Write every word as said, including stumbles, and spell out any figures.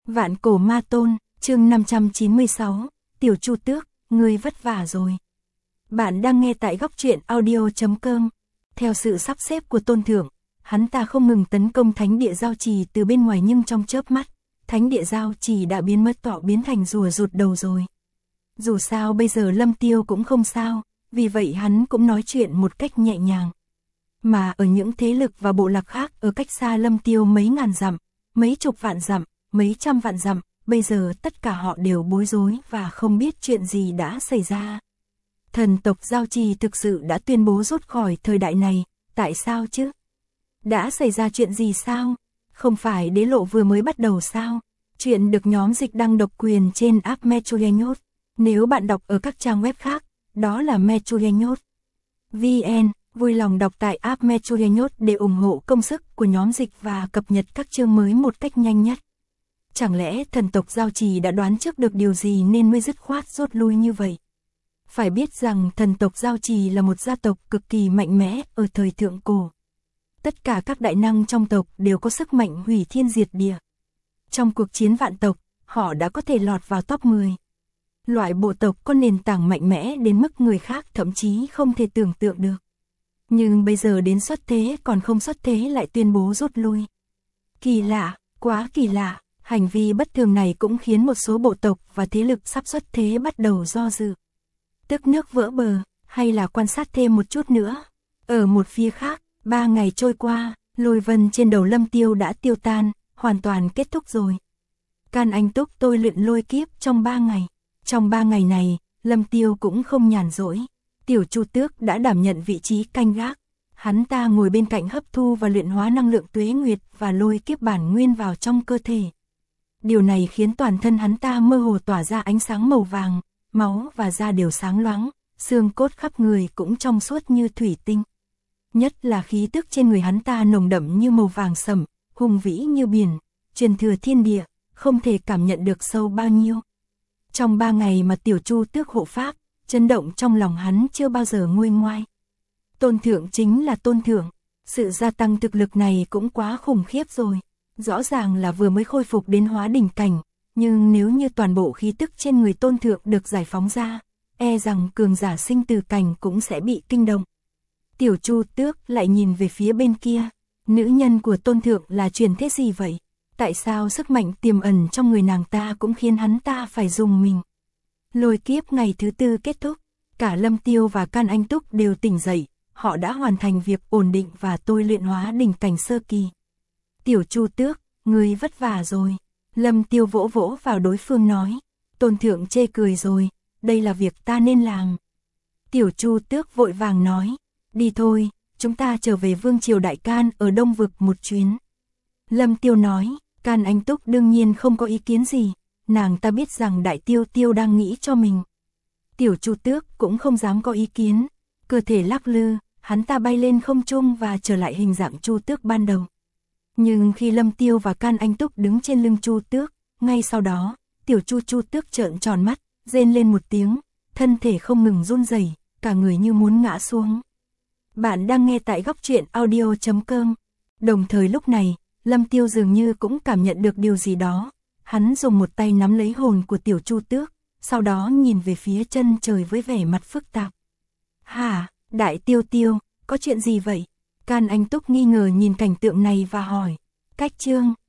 Vạn cổ ma tôn, chương năm trăm chín mươi sáu, Tiểu Chu Tước, ngươi vất vả rồi. Bạn đang nghe tại góc truyện audio chấm com. Theo sự sắp xếp của Tôn Thượng, hắn ta không ngừng tấn công thánh địa giao trì từ bên ngoài, nhưng trong chớp mắt, thánh địa giao trì đã biến mất, tọa biến thành rùa rụt đầu rồi. Dù sao bây giờ Lâm Tiêu cũng không sao, vì vậy hắn cũng nói chuyện một cách nhẹ nhàng. Mà ở những thế lực và bộ lạc khác ở cách xa Lâm Tiêu mấy ngàn dặm, mấy chục vạn dặm, mấy trăm vạn dặm, bây giờ tất cả họ đều bối rối và không biết chuyện gì đã xảy ra. Thần tộc Giao Trì thực sự đã tuyên bố rút khỏi thời đại này, tại sao chứ? Đã xảy ra chuyện gì sao? Không phải đế lộ vừa mới bắt đầu sao? Chuyện được nhóm dịch đăng độc quyền trên app Metronews. Nếu bạn đọc ở các trang web khác, đó là Metronews vê en, vui lòng đọc tại app Metronews để ủng hộ công sức của nhóm dịch và cập nhật các chương mới một cách nhanh nhất. Chẳng lẽ thần tộc Giao Trì đã đoán trước được điều gì nên mới dứt khoát rút lui như vậy? Phải biết rằng thần tộc Giao Trì là một gia tộc cực kỳ mạnh mẽ ở thời thượng cổ. Tất cả các đại năng trong tộc đều có sức mạnh hủy thiên diệt địa. Trong cuộc chiến vạn tộc, họ đã có thể lọt vào top mười. Loại bộ tộc có nền tảng mạnh mẽ đến mức người khác thậm chí không thể tưởng tượng được. Nhưng bây giờ đến xuất thế còn không xuất thế lại tuyên bố rút lui. Kỳ lạ, quá kỳ lạ, hành vi bất thường này cũng khiến một số bộ tộc và thế lực sắp xuất thế bắt đầu do dự. Tức nước vỡ bờ, hay là quan sát thêm một chút nữa. Ở một phía khác, ba ngày trôi qua, lôi vân trên đầu Lâm Tiêu đã tiêu tan, hoàn toàn kết thúc rồi. Can Anh Túc tôi luyện lôi kiếp trong ba ngày. Trong ba ngày này, Lâm Tiêu cũng không nhàn rỗi. Tiểu Chu Tước đã đảm nhận vị trí canh gác. Hắn ta ngồi bên cạnh hấp thu và luyện hóa năng lượng tuế nguyệt và lôi kiếp bản nguyên vào trong cơ thể. Điều này khiến toàn thân hắn ta mơ hồ tỏa ra ánh sáng màu vàng, máu và da đều sáng loáng, xương cốt khắp người cũng trong suốt như thủy tinh. Nhất là khí tức trên người hắn ta nồng đậm như màu vàng sẫm, hùng vĩ như biển, truyền thừa thiên địa, không thể cảm nhận được sâu bao nhiêu. Trong ba ngày mà Tiểu Chu Tước hộ pháp, chấn động trong lòng hắn chưa bao giờ nguôi ngoai. Tôn Thượng chính là Tôn Thượng, sự gia tăng thực lực này cũng quá khủng khiếp rồi. Rõ ràng là vừa mới khôi phục đến hóa đỉnh cảnh, nhưng nếu như toàn bộ khí tức trên người Tôn Thượng được giải phóng ra, e rằng cường giả sinh tử cảnh cũng sẽ bị kinh động. Tiểu Chu Tước lại nhìn về phía bên kia, nữ nhân của Tôn Thượng là truyền thế gì vậy? Tại sao sức mạnh tiềm ẩn trong người nàng ta cũng khiến hắn ta phải dùng mình? Lôi kiếp ngày thứ tư kết thúc, cả Lâm Tiêu và Can Anh Túc đều tỉnh dậy, họ đã hoàn thành việc ổn định và tôi luyện hóa đỉnh cảnh sơ kỳ. Tiểu Chu Tước, ngươi vất vả rồi. Lâm Tiêu vỗ vỗ vào đối phương nói. Tôn Thượng chê cười rồi, đây là việc ta nên làm. Tiểu Chu Tước vội vàng nói, đi thôi, chúng ta trở về Vương Triều Đại Can ở Đông Vực một chuyến. Lâm Tiêu nói, Can Anh Túc đương nhiên không có ý kiến gì, nàng ta biết rằng Đại Tiêu Tiêu đang nghĩ cho mình. Tiểu Chu Tước cũng không dám có ý kiến, cơ thể lắc lư, hắn ta bay lên không trung và trở lại hình dạng Chu Tước ban đầu. Nhưng khi Lâm Tiêu và Can Anh Túc đứng trên lưng Chu Tước, ngay sau đó, Tiểu Chu Chu Tước trợn tròn mắt, rên lên một tiếng, thân thể không ngừng run rẩy, cả người như muốn ngã xuống. Bạn đang nghe tại góc truyện audio chấm com. Đồng thời lúc này, Lâm Tiêu dường như cũng cảm nhận được điều gì đó. Hắn dùng một tay nắm lấy hồn của Tiểu Chu Tước, sau đó nhìn về phía chân trời với vẻ mặt phức tạp. Hả, Đại Tiêu Tiêu, có chuyện gì vậy? Can Anh Túc nghi ngờ nhìn cảnh tượng này và hỏi. Cách chương,